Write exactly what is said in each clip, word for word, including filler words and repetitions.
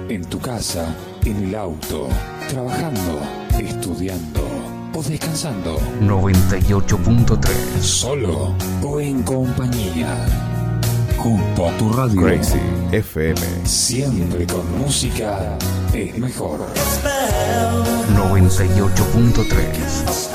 En tu casa, en el auto, trabajando, estudiando o descansando. noventa y ocho punto tres. Solo o en compañía. Junto a tu radio. Crazy F M. Siempre con música es mejor. noventa y ocho punto tres.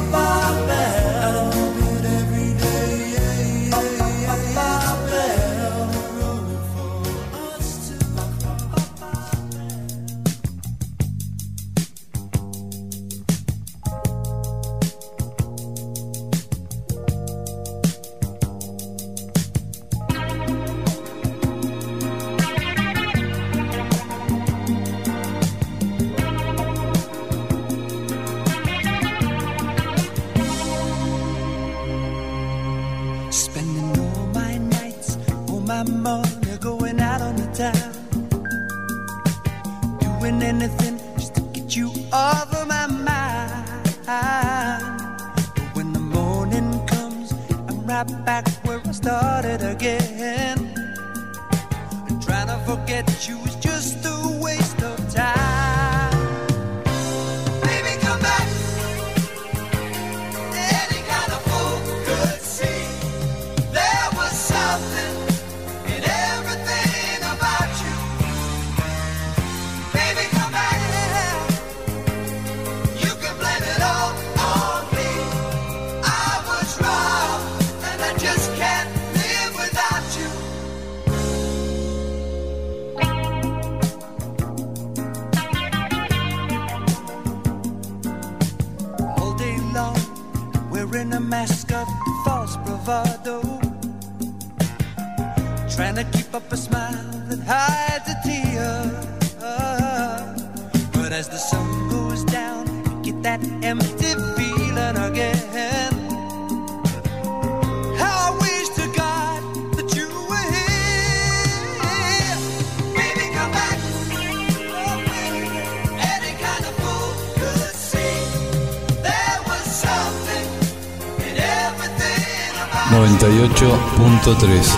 noventa y ocho punto tres.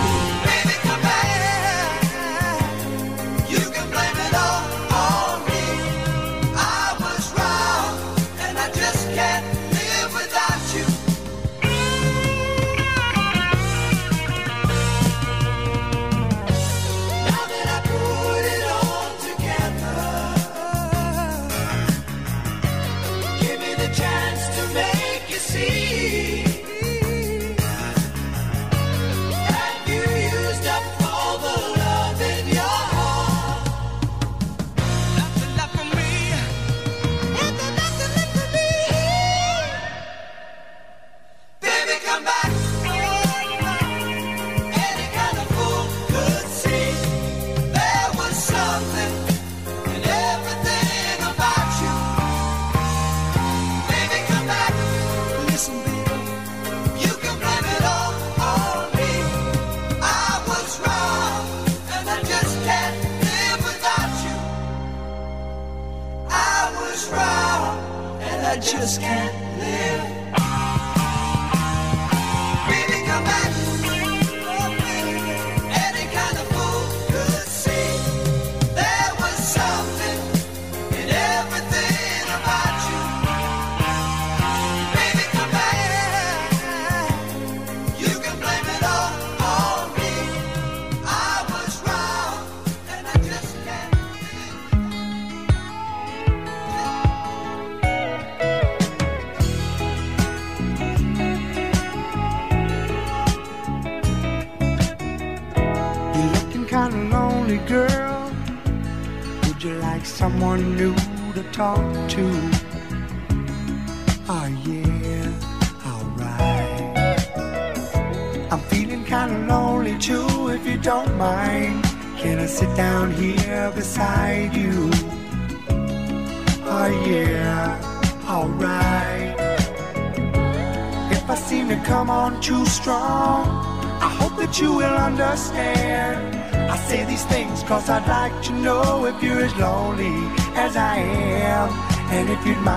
Cause I'd like to know if you're as lonely as I am, and if you'd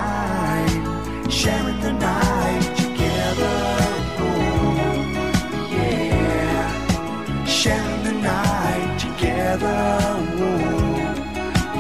mind sharing the night together. Oh, yeah, sharing the night together. Oh,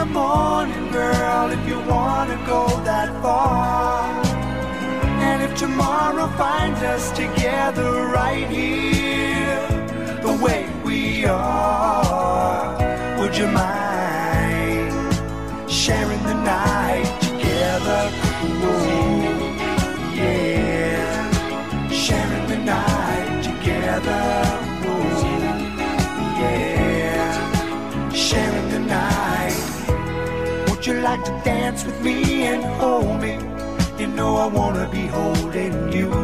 the morning, girl, if you wanna go that far. And if tomorrow finds us together right here, the way we are, would you mind sharing the night together? Ooh, yeah, sharing the night together. Ooh, yeah, sharing the night. Would you like to dance with me and hold me? You know I wanna be holding you.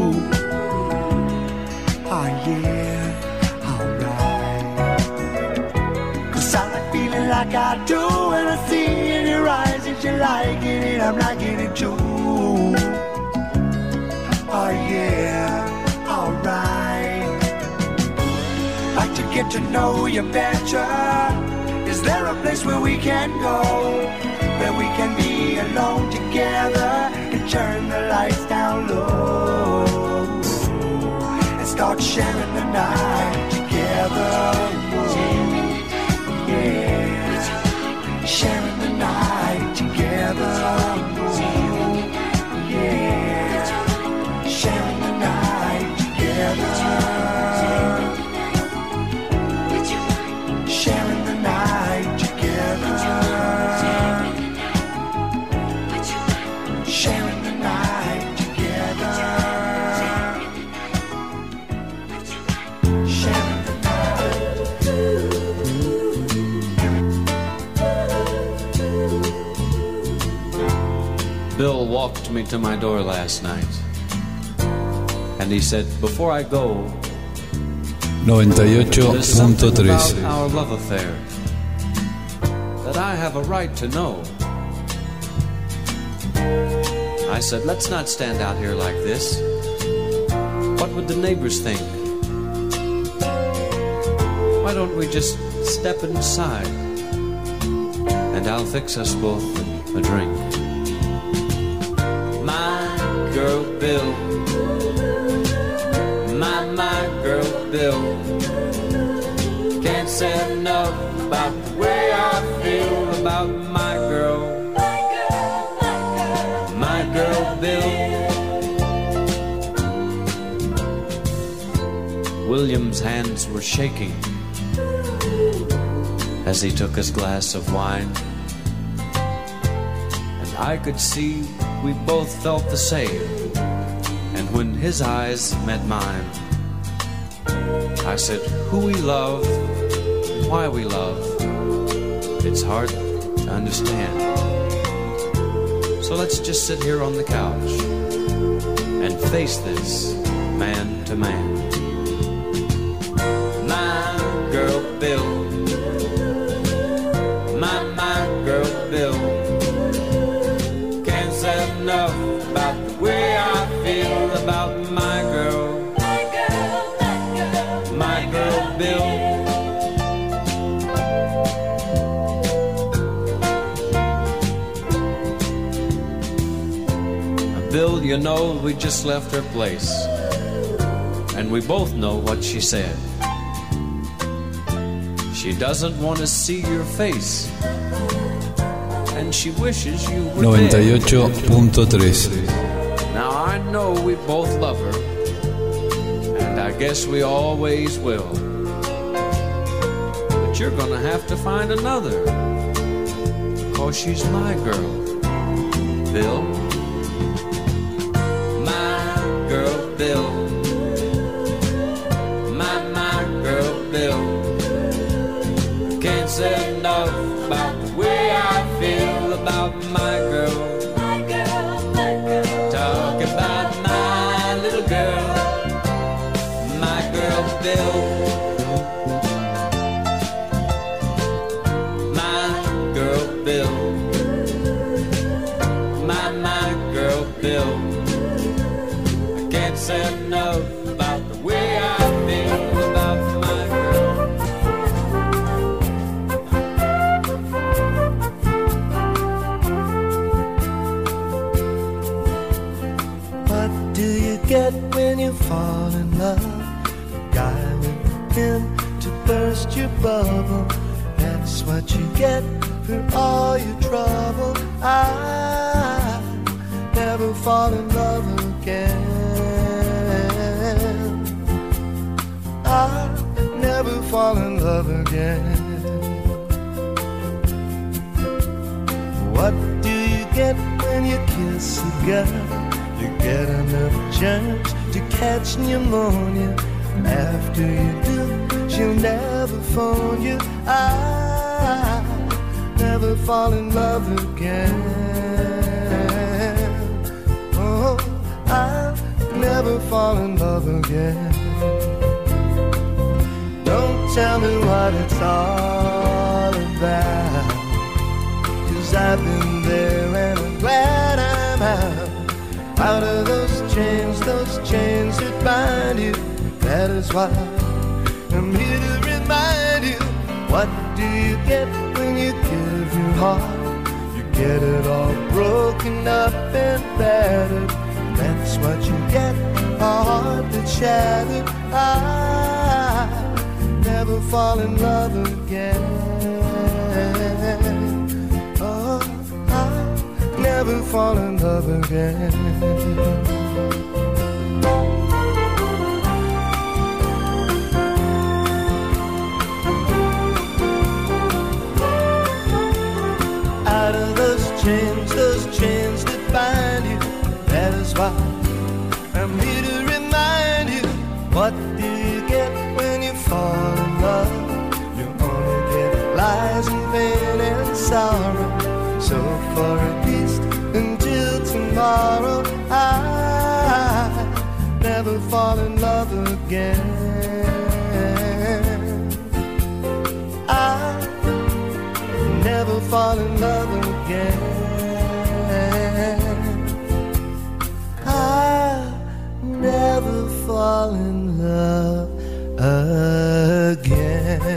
Oh yeah, alright. Cause I like feeling like I do when I see in your eyes that you're liking it, I'm liking it too. Oh yeah, alright. Like to get to know you better. Is there a place where we can go, where we can be alone together and turn the lights down low and start sharing the night together? Whoa, yeah, sharing the night together. Whoa, yeah, sharing the night together. Sharing the night together. Sharing the night together. Sharing the night. Bill walked me to my door last night, and he said, before I go, noventa y ocho punto tres. about our love affair that I have a right to know. I said, let's not stand out here like this. What would the neighbors think? Why don't we just step inside and I'll fix us both a drink. My girl Bill, my, my girl Bill, can't say enough about the way I feel about my girl. My girl Bill. William's hands were shaking as he took his glass of wine, and I could see we both felt the same. And when his eyes met mine, I said, who we love, why we love, it's hard to understand. So let's just sit here on the couch and face this man to man. My girl Bill, my, my girl Bill, can't say enough about the way I feel about my girl. My girl, my girl, my girl Bill. Bill, you know, we just left her place, and we both know what she said. She doesn't want to see your face, and she wishes you were noventa y ocho punto tres. Now I know we both love her, and I guess we always will. But you're gonna have to find another, because she's my girl, Bill. Girl Bill, my, my girl Bill, can't say enough about the way I feel about my girl. My girl, my girl. Talk about my little girl, my girl Bill. My girl Bill, my, my girl Bill, can't say enough about the way I feel about my girl. What do you get when you fall in love? A guy with him to burst your bubble. That's what you get through all your trouble, I never fall in love again. I never fall in love again. What do you get when you kiss a girl? You get enough chance to catch pneumonia. After you do, she'll never phone you. I never fall in love again. Oh, I'll never fall in love again. Don't tell me what it's all about, 'cause I've been there and I'm glad I'm out. Out of those chains, those chains that bind you. That is why I'm here to remind you. What do you get when you give your heart? You get it all broken up and battered. That's what you get, a heart that's shattered. I never fall in love again. Oh, I'll never fall in love again. Out of those chains, those chains that bind you. That is why I'm here to remind you. What do you get when you fall in love? You only get lies and pain and sorrow. So for at least until tomorrow, I never fall in love again. I never fall in love again. I never fall in love again.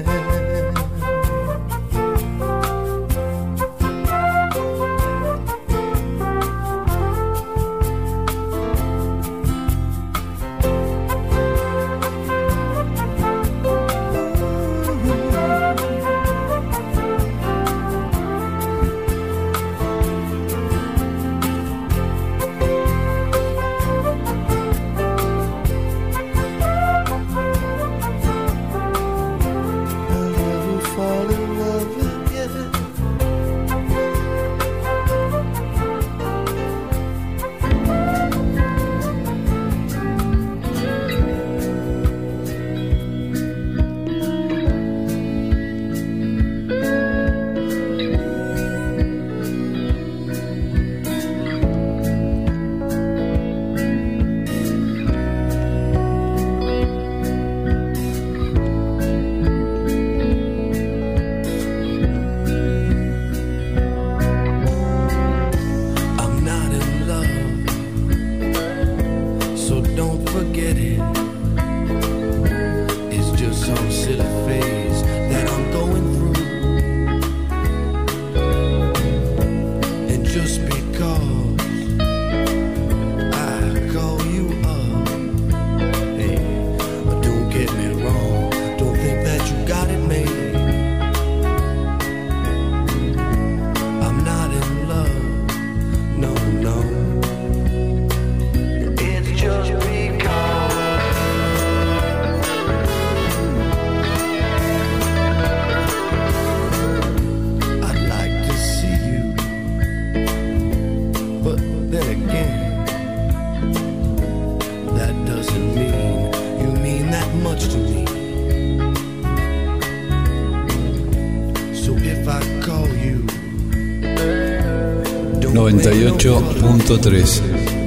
noventa y ocho punto tres.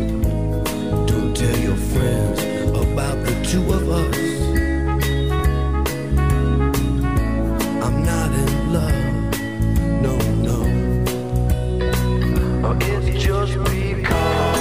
Don't tell your friends about the two of us. I'm not in love, no, no. Or it's just because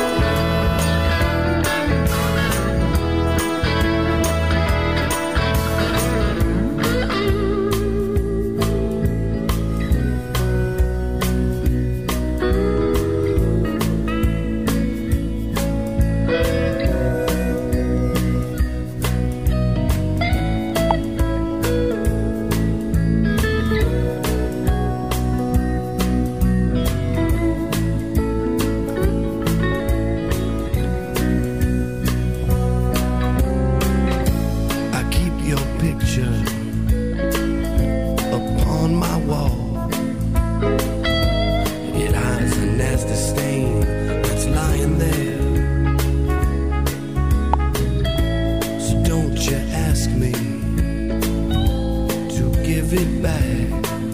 give it back.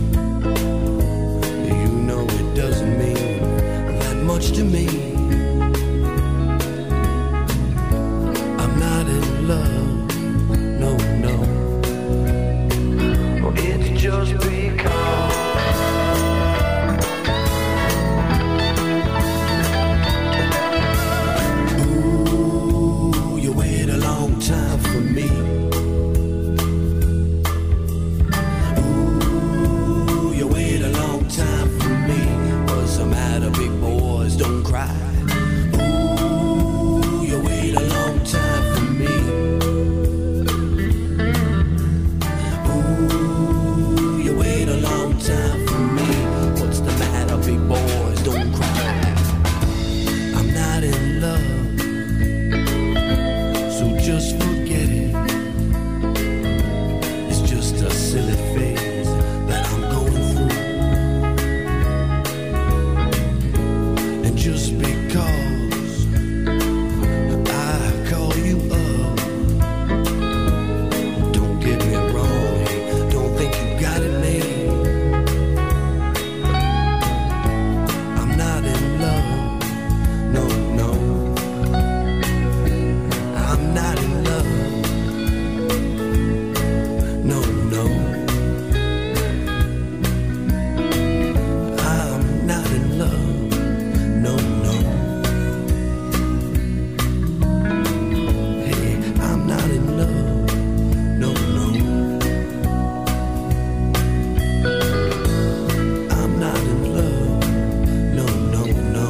You know it doesn't mean that much to me. I'm not in love, no, no. It's just because ooh, you wait a long time for me. Time for me. What's the matter, big boys? Don't cry. Ooh, you wait a long time for me. Ooh, you wait a long time for me. What's the matter, big boys? Don't cry. I'm not in love, so just forget it. It's just a silly phase that I'm going through. Just because I call you up, don't get me wrong, hey, don't think you got it made. I'm not in love, no, no. I'm not in love, no, no. I'm not in love. No, no. Hey, I'm not in love. No, no. I'm not in love. No, no, no.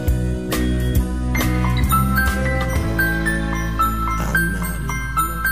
I'm not in love.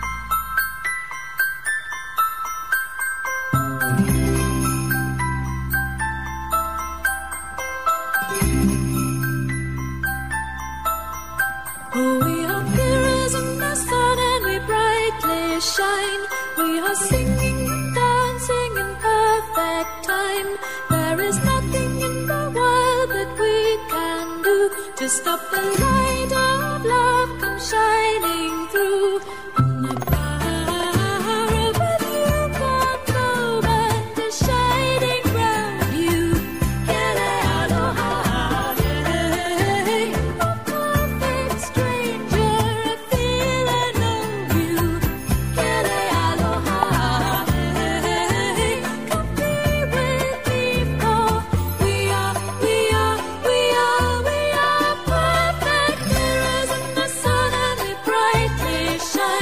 Oh, we are mirrors in the sun and we brightly shine. We are singing and dancing in perfect time. There is nothing in the world that we can do to stop the light of love come shining through. And the power with you can't move and is shining round you. Yere aloha, hey, oh perfect stranger, I feel I know you. Yere aloha, hey, come be with me, for we are, we are, we are, we are perfect mirrors in the sun and we brightly shine.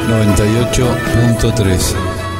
noventa y ocho punto tres.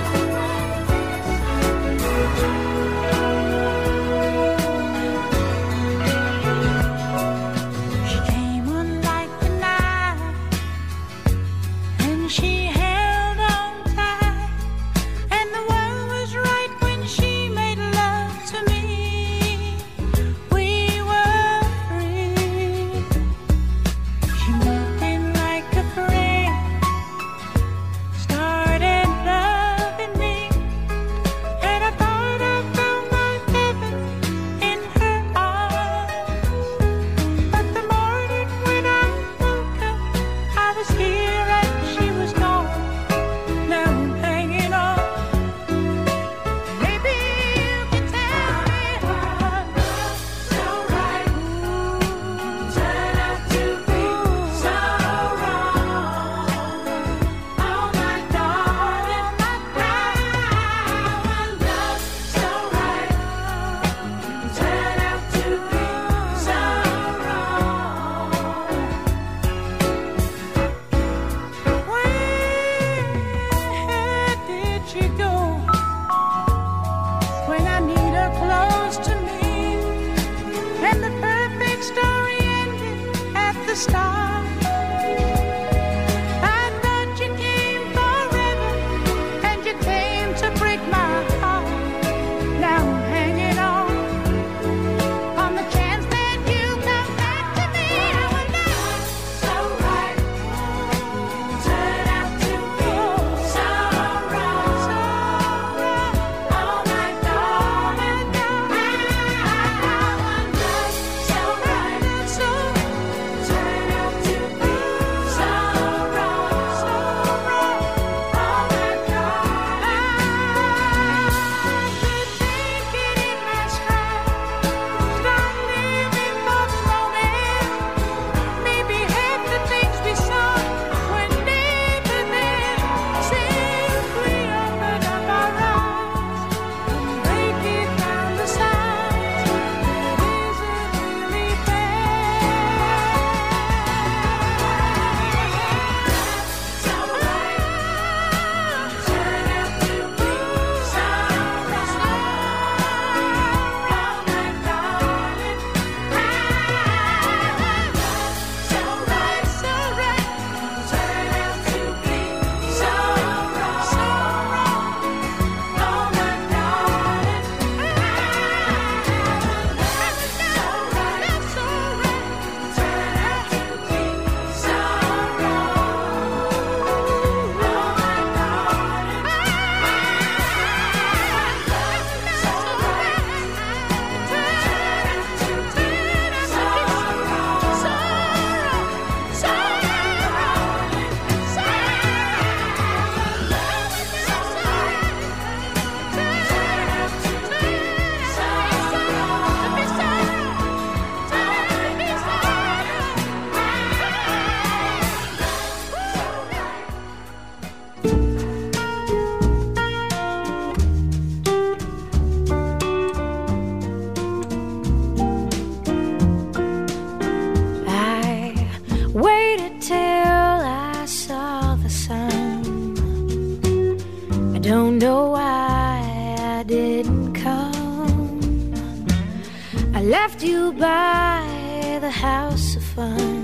left you by the house of fun.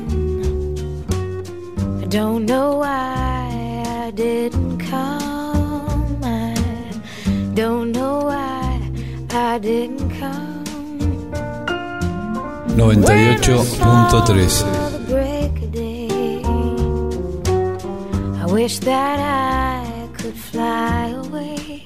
I don't know why I didn't come. I don't know why I didn't come. noventa y ocho punto tres. I wish that I could fly away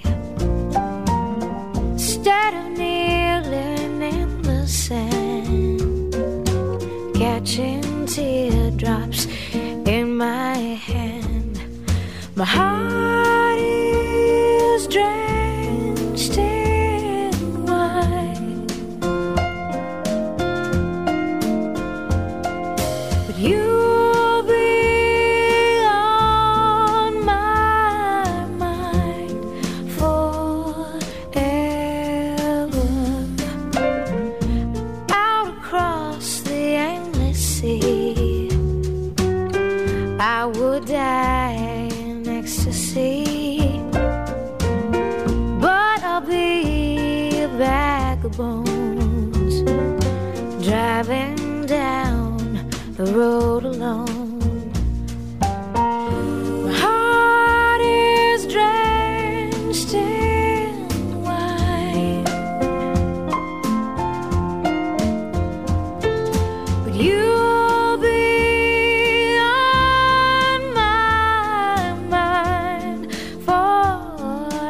instead of kneeling in the sand, catching teardrops in my hand. My heart is drenched in wine, but you die vagabonds driving down the road alone. My heart is drenched in wine, but you'll be on my mind forever.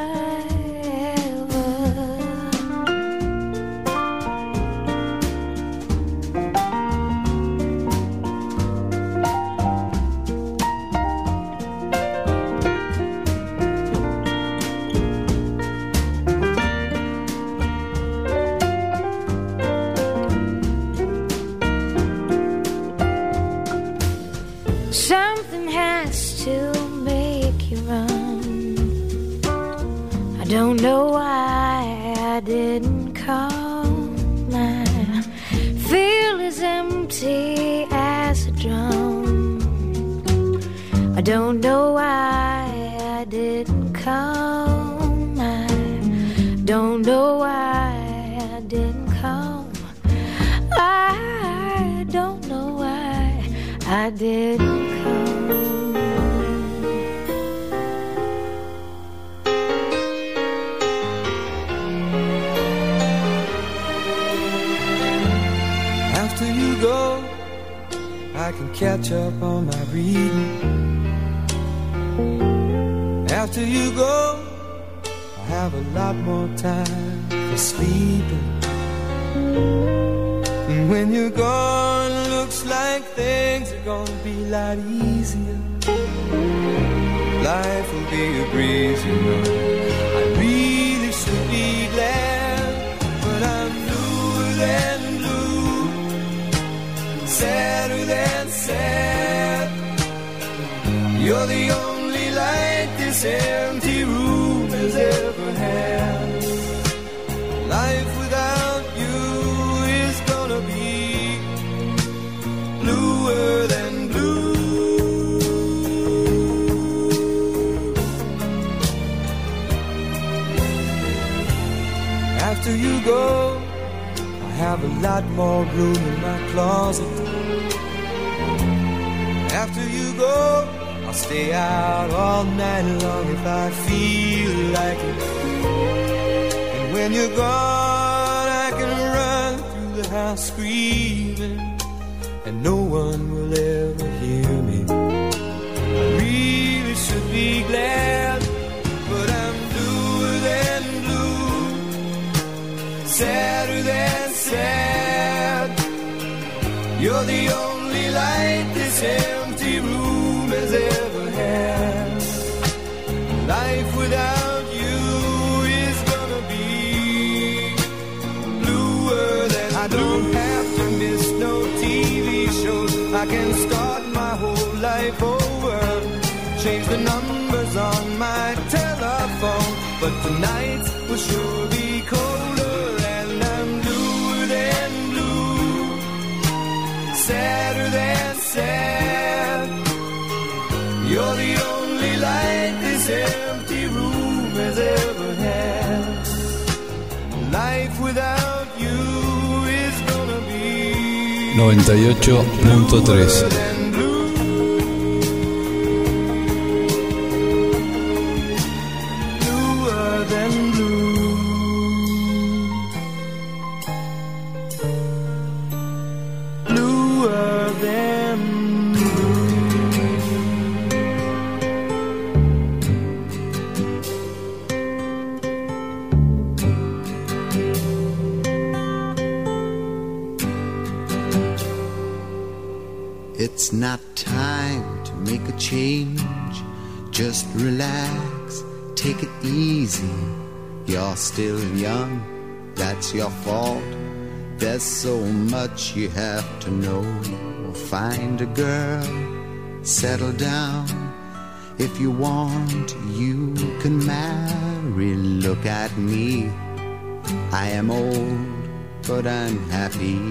Something has to make you run. I don't know why I didn't come. I feel as empty as a drum. I don't know why I didn't come. I don't know why I didn't come. I don't know why I didn't come. After you go, I can catch up on my reading. After you go, I have a lot more time for sleeping. And when you're gone, looks like things are gonna be a lot easier. Life will be a breeze, you know. I really should be glad, but I'm bluer than blue, sadder than sad. You're the only light this empty room has ever had. Life without you is gonna be bluer than blue. After you go, I have a lot more room in my closet. After you go, I'll stay out all night long if I feel like it. And when you're gone, I can run through the house screaming, and no one will ever hear me. I really should be glad, but I'm bluer than blue, sadder than sad. You're the only light this empty room has ever had. Life without you is gonna be bluer than I don't have to miss no T V shows. I can start my whole life over, change the numbers on my telephone, but tonight will sure be colder, and I'm bluer than blue, sadder than sad. You're the only light this empty room has ever had. Life without you is gonna be noventa y ocho punto tres. bluer than blue. Bluer than blue. Bluer than It's not time to make a change. Just relax, take it easy. You're still young, that's your fault. There's so much you have to know. Find a girl, settle down. If you want, you can marry. Look at me, I am old, but I'm happy.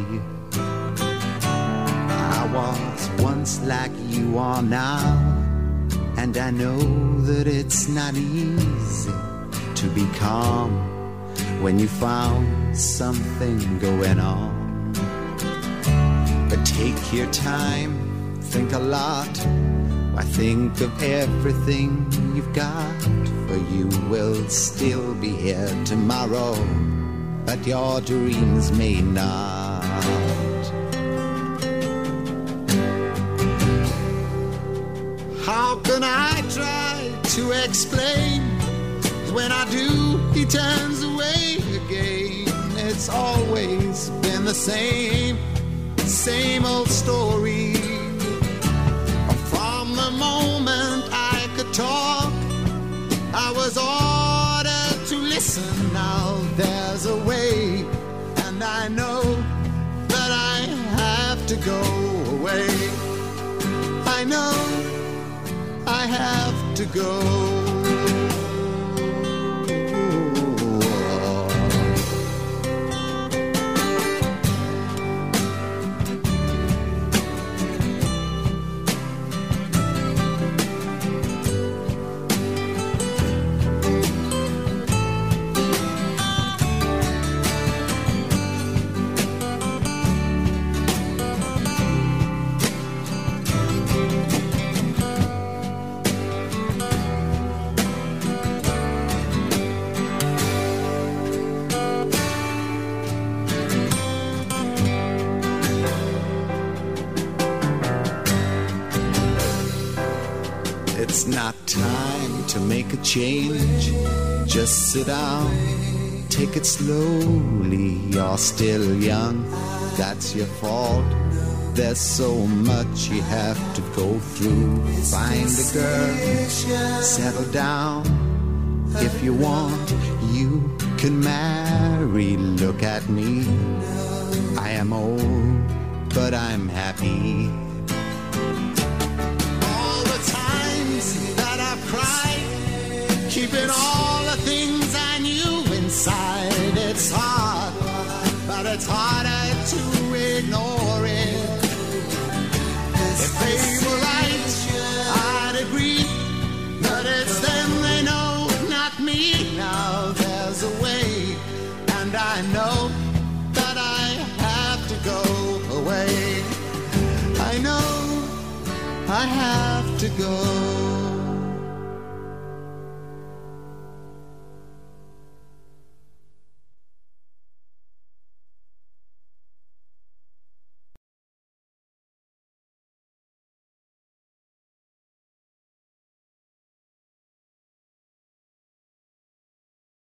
I was once like you are now, and I know that it's not easy to be calm when you found something going on. But take your time, think a lot. Why, think of everything you've got, for you will still be here tomorrow, but your dreams may not. How can I try to explain? When I do, he turns away again. It's always been the same, same old story. From the moment I could talk, I was ordered to listen. Now there's a way, and I know that I have to go away. I know I have to go. It's not time to make a change. Just sit down, take it slowly. You're still young, that's your fault. There's so much you have to go through. Find a girl, settle down. If you want, you can marry. Look at me, I am old, but I'm happy. Keeping all the things I knew inside. It's hard, but it's harder to ignore it. If they were right, I'd agree, but it's them they know, not me. Now there's a way, and I know that I have to go away. I know I have to go.